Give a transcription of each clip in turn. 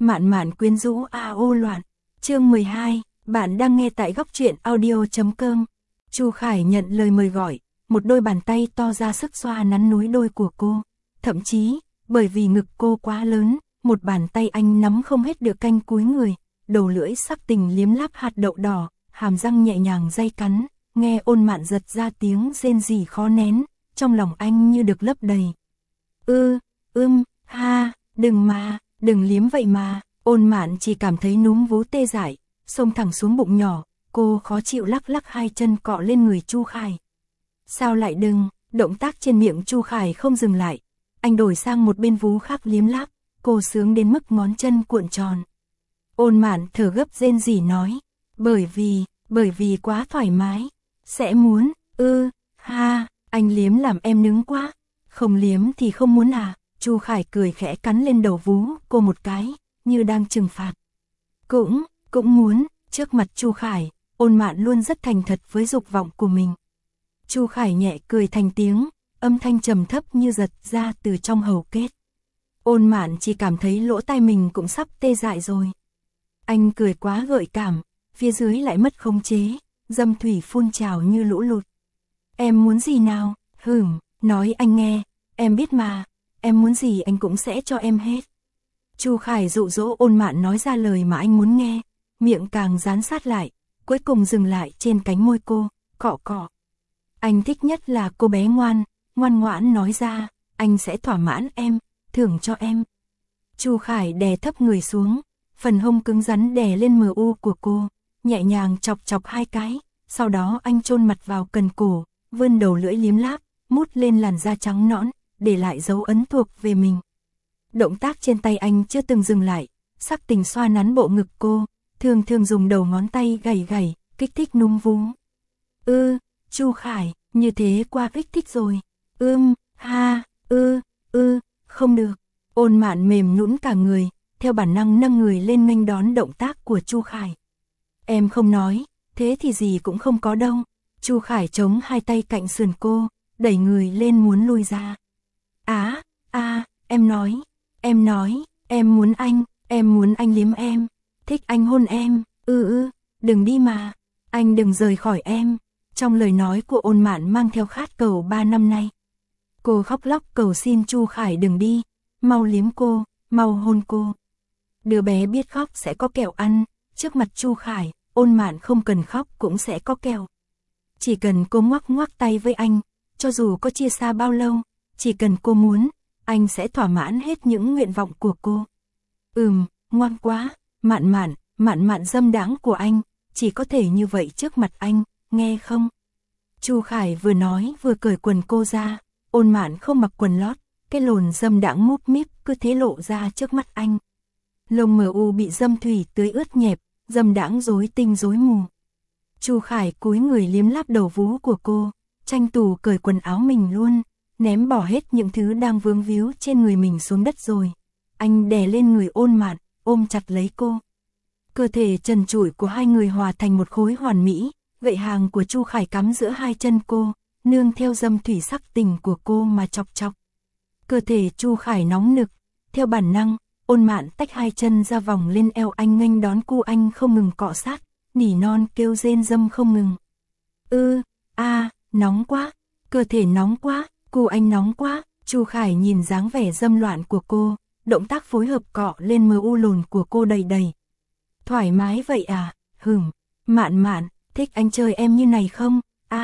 Mạn mạn quyến rũ ô loạn. Chương 12, bạn đang nghe tại góc truyện audio.com. Chu Khải nhận lời mời gọi, một đôi bàn tay to ra sức xoa nắn núi đôi của cô. Thậm chí, bởi vì ngực cô quá lớn, một bàn tay anh nắm không hết được canh cúi người, đầu lưỡi sắc tình liếm láp hạt đậu đỏ, hàm răng nhẹ nhàng day cắn, nghe Ôn Mạn giật ra tiếng rên rỉ khó nén, trong lòng anh như được lấp đầy. Đừng liếm vậy mà. Ôn Mạn chỉ cảm thấy núm vú tê dại, xông thẳng xuống bụng nhỏ, cô khó chịu lắc lắc hai chân cọ lên người Chu Khải. Sao lại đừng, động tác trên miệng Chu Khải không dừng lại, anh đổi sang một bên vú khác liếm láp, cô sướng đến mức ngón chân cuộn tròn. Ôn Mạn thở gấp rên rỉ nói, bởi vì quá thoải mái, sẽ muốn, anh liếm làm em nứng quá, không liếm thì không muốn à. Chu Khải cười khẽ cắn lên đầu vú cô một cái, như đang trừng phạt. Cũng muốn. Trước mặt Chu Khải, Ôn Mạn luôn rất thành thật với dục vọng của mình. Chu Khải nhẹ cười thành tiếng, âm thanh trầm thấp như giật ra từ trong hầu kết. Ôn Mạn chỉ cảm thấy lỗ tai mình cũng sắp tê dại rồi. Anh cười quá gợi cảm, phía dưới lại mất khống chế, dâm thủy phun trào như lũ lụt. Em muốn gì nào? Nói anh nghe, em biết mà, em muốn gì anh cũng sẽ cho em hết. Chu Khải dụ dỗ Ôn Mạn nói ra lời mà anh muốn nghe, miệng càng dán sát lại, cuối cùng dừng lại trên cánh môi cô, cọ cọ. Anh thích nhất là cô bé ngoan ngoãn nói ra, anh sẽ thỏa mãn em, thưởng cho em. Chu Khải đè thấp người xuống, phần hông cứng rắn đè lên mờ u của cô, nhẹ nhàng chọc chọc hai cái, sau đó anh chôn mặt vào cần cổ, vươn đầu lưỡi liếm láp, mút lên làn da trắng nõn, để lại dấu ấn thuộc về mình. Động tác trên tay anh chưa từng dừng lại, sắc tình xoa nắn bộ ngực cô, thường dùng đầu ngón tay gảy, kích thích núm vú. Chu Khải, như thế qua kích thích rồi. Không được. Ôn Mạn mềm nhũn cả người, theo bản năng nâng người lên nghênh đón động tác của Chu Khải. Em không nói, thế thì gì cũng không có đâu. Chu Khải chống hai tay cạnh sườn cô, đẩy người lên muốn lui ra. Em nói, em muốn anh liếm em, thích anh hôn em, đừng đi mà, anh đừng rời khỏi em. Trong lời nói của Ôn Mạn mang theo khát cầu 3 năm nay. Cô khóc lóc cầu xin Chu Khải đừng đi, mau liếm cô, mau hôn cô. Đứa bé biết khóc sẽ có kẹo ăn, trước mặt Chu Khải, Ôn Mạn không cần khóc cũng sẽ có kẹo. Chỉ cần cô ngoắc tay với anh, cho dù có chia xa bao lâu, chỉ cần cô muốn, anh sẽ thỏa mãn hết những nguyện vọng của cô. Ngoan quá, Mạn dâm đãng của anh, chỉ có thể như vậy trước mặt anh, nghe không? Chu Khải vừa nói vừa cởi quần cô ra, Ôn Mạn không mặc quần lót, cái lồn dâm đãng múp míp cứ thế lộ ra trước mắt anh. Lông mờ u bị dâm thủy tưới ướt nhẹp, dâm đãng rối tinh rối mù. Chu Khải cúi người liếm láp đầu vú của cô, tranh thủ cởi quần áo mình luôn, ném bỏ hết những thứ đang vướng víu trên người mình xuống đất rồi. Anh đè lên người Ôn Mạn, ôm chặt lấy cô. Cơ thể trần trụi của hai người hòa thành một khối hoàn mỹ, gậy hàng của Chu Khải cắm giữa hai chân cô, nương theo dâm thủy sắc tình của cô mà chọc chọc. Cơ thể Chu Khải nóng nực, theo bản năng, Ôn Mạn tách hai chân ra vòng lên eo anh nghênh đón cu anh không ngừng cọ sát, nỉ non kêu rên dâm không ngừng. Nóng quá, cơ thể nóng quá, cu anh nóng quá. Chu Khải nhìn dáng vẻ dâm loạn của cô, động tác phối hợp cọ lên mờ u lồn của cô đầy. Thoải mái vậy à? Mạn, thích anh chơi em như này không?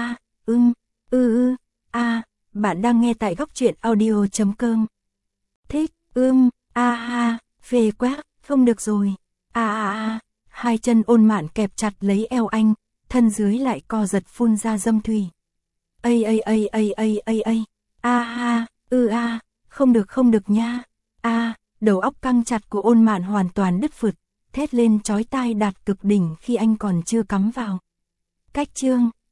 Bạn đang nghe tại góc truyện audio.com. Thích, phê quá, không được rồi. Hai chân Ôn Mạn kẹp chặt lấy eo anh, thân dưới lại co giật phun ra dâm thủy. Không được nha. Đầu óc căng chặt của Ôn Mạn hoàn toàn đứt phượt, thét lên chói tai đạt cực đỉnh khi anh còn chưa cắm vào. Cách chương